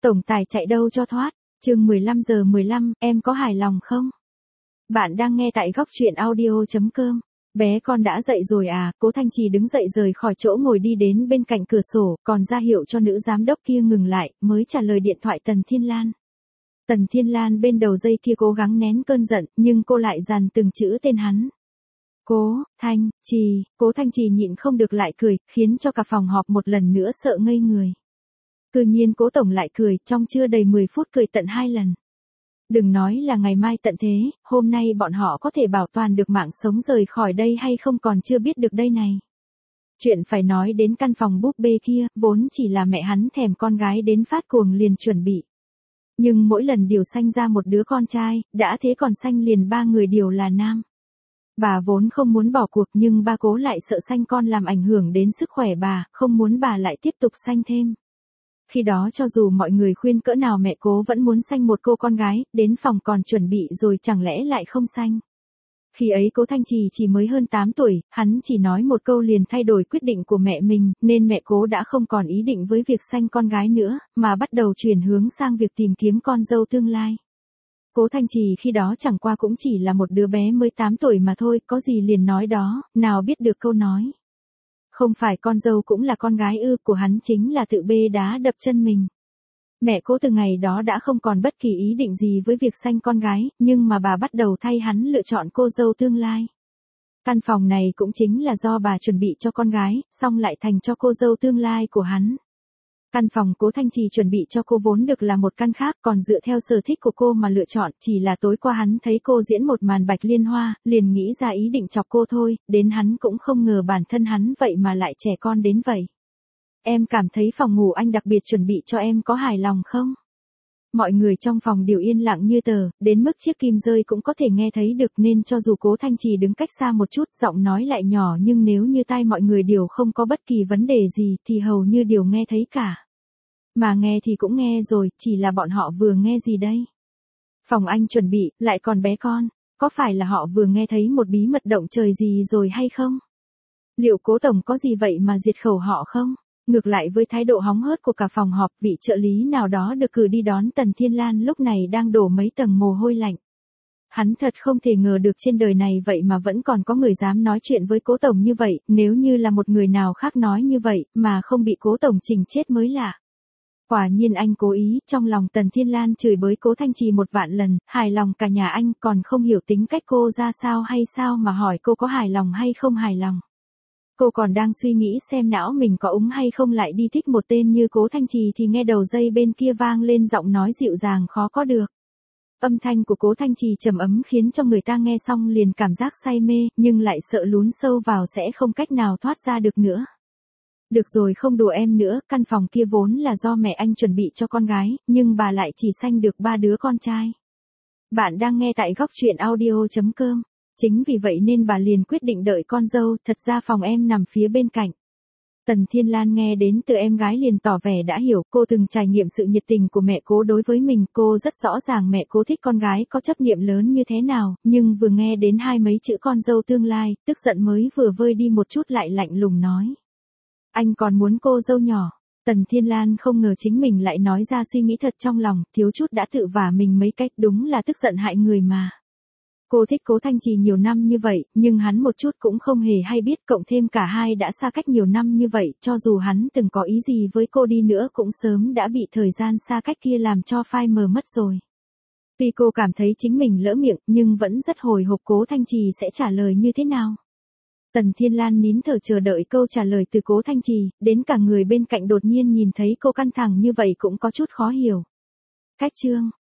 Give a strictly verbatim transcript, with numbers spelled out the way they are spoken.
Tổng tài chạy đâu cho thoát, chương mười lăm giờ mười lăm, em có hài lòng không? Bạn đang nghe tại góc truyện audio chấm com. Bé con đã dậy rồi à? Cố Thanh Trì đứng dậy rời khỏi chỗ ngồi đi đến bên cạnh cửa sổ, còn ra hiệu cho nữ giám đốc kia ngừng lại, mới trả lời điện thoại Tần Thiên Lan. Tần Thiên Lan bên đầu dây kia cố gắng nén cơn giận, nhưng cô lại dằn từng chữ tên hắn. Cố, Thanh, Trì, Cố Thanh Trì nhịn không được lại cười, khiến cho cả phòng họp một lần nữa sợ ngây người. Cư nhiên Cố Tổng lại cười, trong chưa đầy mười phút cười tận hai lần. Đừng nói là ngày mai tận thế, hôm nay bọn họ có thể bảo toàn được mạng sống rời khỏi đây hay không còn chưa biết được đây này. Chuyện phải nói đến căn phòng búp bê kia, vốn chỉ là mẹ hắn thèm con gái đến phát cuồng liền chuẩn bị. Nhưng mỗi lần điều sanh ra một đứa con trai, đã thế còn sanh liền ba người đều là nam. Bà vốn không muốn bỏ cuộc nhưng ba Cố lại sợ sanh con làm ảnh hưởng đến sức khỏe bà, không muốn bà lại tiếp tục sanh thêm. Khi đó cho dù mọi người khuyên cỡ nào mẹ Cố vẫn muốn sanh một cô con gái, đến phòng còn chuẩn bị rồi chẳng lẽ lại không sanh. Khi ấy Cố Thanh Trì chỉ mới hơn tám tuổi, hắn chỉ nói một câu liền thay đổi quyết định của mẹ mình, nên mẹ Cố đã không còn ý định với việc sanh con gái nữa, mà bắt đầu chuyển hướng sang việc tìm kiếm con dâu tương lai. Cố Thanh Trì khi đó chẳng qua cũng chỉ là một đứa bé mới tám tuổi mà thôi, có gì liền nói đó, nào biết được câu nói. Không phải con dâu cũng là con gái ư, của hắn chính là tự bê đá đập chân mình. Mẹ Cố từ ngày đó đã không còn bất kỳ ý định gì với việc sanh con gái, nhưng mà bà bắt đầu thay hắn lựa chọn cô dâu tương lai. Căn phòng này cũng chính là do bà chuẩn bị cho con gái, xong lại thành cho cô dâu tương lai của hắn. Căn phòng Cố Thanh Trì chuẩn bị cho cô vốn được là một căn khác, còn dựa theo sở thích của cô mà lựa chọn, chỉ là tối qua hắn thấy cô diễn một màn Bạch Liên Hoa, liền nghĩ ra ý định chọc cô thôi, đến hắn cũng không ngờ bản thân hắn vậy mà lại trẻ con đến vậy. Em cảm thấy phòng ngủ anh đặc biệt chuẩn bị cho em có hài lòng không? Mọi người trong phòng đều yên lặng như tờ, đến mức chiếc kim rơi cũng có thể nghe thấy được nên cho dù Cố Thanh Trì đứng cách xa một chút giọng nói lại nhỏ nhưng nếu như tai mọi người đều không có bất kỳ vấn đề gì thì hầu như đều nghe thấy cả. Mà nghe thì cũng nghe rồi, chỉ là bọn họ vừa nghe gì đây? Phòng anh chuẩn bị, lại còn bé con, có phải là họ vừa nghe thấy một bí mật động trời gì rồi hay không? Liệu Cố Tổng có gì vậy mà diệt khẩu họ không? Ngược lại với thái độ hóng hớt của cả phòng họp, vị trợ lý nào đó được cử đi đón Tần Thiên Lan lúc này đang đổ mấy tầng mồ hôi lạnh. Hắn thật không thể ngờ được trên đời này vậy mà vẫn còn có người dám nói chuyện với Cố Tổng như vậy, nếu như là một người nào khác nói như vậy mà không bị Cố Tổng chỉnh chết mới lạ. Quả nhiên anh cố ý, trong lòng Tần Thiên Lan chửi bới Cố Thanh Trì một vạn lần, hài lòng cả nhà anh, còn không hiểu tính cách cô ra sao hay sao mà hỏi cô có hài lòng hay không hài lòng. Cô còn đang suy nghĩ xem não mình có úng hay không lại đi thích một tên như Cố Thanh Trì thì nghe đầu dây bên kia vang lên giọng nói dịu dàng khó có được. Âm thanh của Cố Thanh Trì trầm ấm khiến cho người ta nghe xong liền cảm giác say mê, nhưng lại sợ lún sâu vào sẽ không cách nào thoát ra được nữa. Được rồi, không đùa em nữa, căn phòng kia vốn là do mẹ anh chuẩn bị cho con gái, nhưng bà lại chỉ sanh được ba đứa con trai. Bạn đang nghe tại góc truyện audio chấm com. Chính vì vậy nên bà liền quyết định đợi con dâu, thật ra phòng em nằm phía bên cạnh. Tần Thiên Lan nghe đến từ em gái liền tỏ vẻ đã hiểu, cô từng trải nghiệm sự nhiệt tình của mẹ Cố đối với mình, cô rất rõ ràng mẹ Cố thích con gái có chấp niệm lớn như thế nào, nhưng vừa nghe đến hai mấy chữ con dâu tương lai, tức giận mới vừa vơi đi một chút lại lạnh lùng nói. Anh còn muốn cô dâu nhỏ. Tần Thiên Lan không ngờ chính mình lại nói ra suy nghĩ thật trong lòng, thiếu chút đã tự vả mình mấy cách, đúng là tức giận hại người mà. Cô thích Cố Thanh Trì nhiều năm như vậy, nhưng hắn một chút cũng không hề hay biết, cộng thêm cả hai đã xa cách nhiều năm như vậy, cho dù hắn từng có ý gì với cô đi nữa cũng sớm đã bị thời gian xa cách kia làm cho phai mờ mất rồi. Tuy cô cảm thấy chính mình lỡ miệng, nhưng vẫn rất hồi hộp Cố Thanh Trì sẽ trả lời như thế nào. Tần Thiên Lan nín thở chờ đợi câu trả lời từ Cố Thanh Trì, đến cả người bên cạnh đột nhiên nhìn thấy cô căng thẳng như vậy cũng có chút khó hiểu. Cách chương,